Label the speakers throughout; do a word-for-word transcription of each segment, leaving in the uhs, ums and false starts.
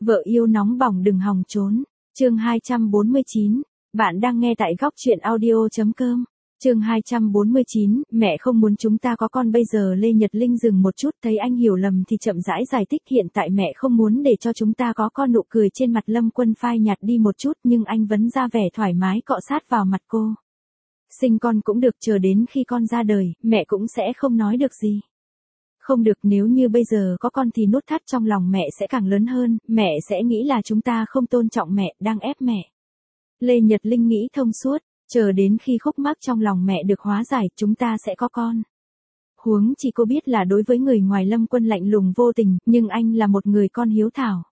Speaker 1: Vợ yêu nóng bỏng đừng hòng trốn. Chương hai trăm bốn mươi chín. Bạn đang nghe tại góc truyện audio chấm com. Chương hai trăm bốn mươi chín, mẹ không muốn chúng ta có con bây giờ. Lê Nhật Linh dừng một chút, thấy anh hiểu lầm thì chậm rãi giải thích, hiện tại mẹ không muốn để cho chúng ta có con. Nụ cười trên mặt Lâm Quân phai nhạt đi một chút, nhưng anh vẫn ra vẻ thoải mái cọ sát vào mặt cô. Sinh con cũng được, chờ đến khi con ra đời, mẹ cũng sẽ không nói được gì. Không được, nếu như bây giờ có con thì nút thắt trong lòng mẹ sẽ càng lớn hơn, mẹ sẽ nghĩ là chúng ta không tôn trọng mẹ, đang ép mẹ. Lê Nhật Linh nghĩ thông suốt, chờ đến khi khúc mắc trong lòng mẹ được hóa giải, chúng ta sẽ có con. Huống chỉ cô biết là đối với người ngoài Lâm Quân lạnh lùng vô tình, nhưng anh là một người con hiếu thảo.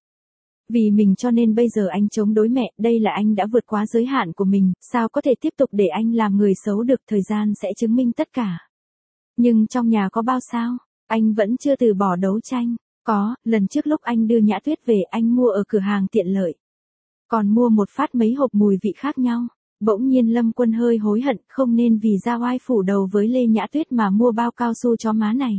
Speaker 1: Vì mình cho nên bây giờ anh chống đối mẹ, đây là anh đã vượt quá giới hạn của mình, sao có thể tiếp tục để anh làm người xấu được, thời gian sẽ chứng minh tất cả. Nhưng trong nhà có bao sao? Anh vẫn chưa từ bỏ đấu tranh. Có, lần trước lúc anh đưa Nhã Tuyết về anh mua ở cửa hàng tiện lợi. Còn mua một phát mấy hộp mùi vị khác nhau. Bỗng nhiên Lâm Quân hơi hối hận, không nên vì ra oai phủ đầu với Lê Nhã Tuyết mà mua bao cao su cho má này.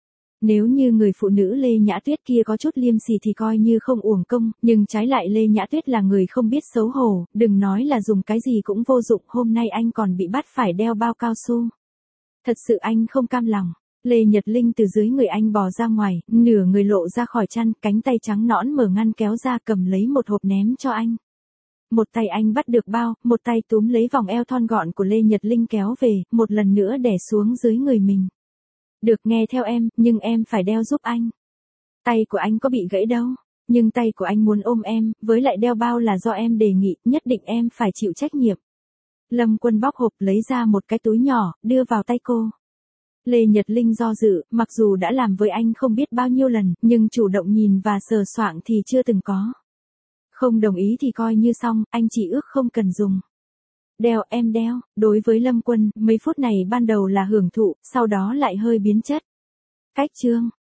Speaker 1: Nếu như người phụ nữ Lê Nhã Tuyết kia có chút liêm sỉ thì coi như không uổng công, nhưng trái lại Lê Nhã Tuyết là người không biết xấu hổ, đừng nói là dùng cái gì cũng vô dụng, hôm nay anh còn bị bắt phải đeo bao cao su. Thật sự anh không cam lòng. Lê Nhật Linh từ dưới người anh bò ra ngoài, nửa người lộ ra khỏi chăn, cánh tay trắng nõn mở ngăn kéo ra, cầm lấy một hộp ném cho anh. Một tay anh bắt được bao, một tay túm lấy vòng eo thon gọn của Lê Nhật Linh kéo về, một lần nữa đè xuống dưới người mình. Được, nghe theo em, nhưng em phải đeo giúp anh. Tay của anh có bị gãy đâu, nhưng tay của anh muốn ôm em, với lại đeo bao là do em đề nghị, nhất định em phải chịu trách nhiệm. Lâm Quân bóc hộp lấy ra một cái túi nhỏ, đưa vào tay cô. Lê Nhật Linh do dự, mặc dù đã làm với anh không biết bao nhiêu lần, nhưng chủ động nhìn và sờ soạng thì chưa từng có. Không đồng ý thì coi như xong, anh chỉ ước không cần dùng. Đeo, em đeo. Đối với Lâm Quân, mấy phút này ban đầu là hưởng thụ, sau đó lại hơi biến chất. Cách chương,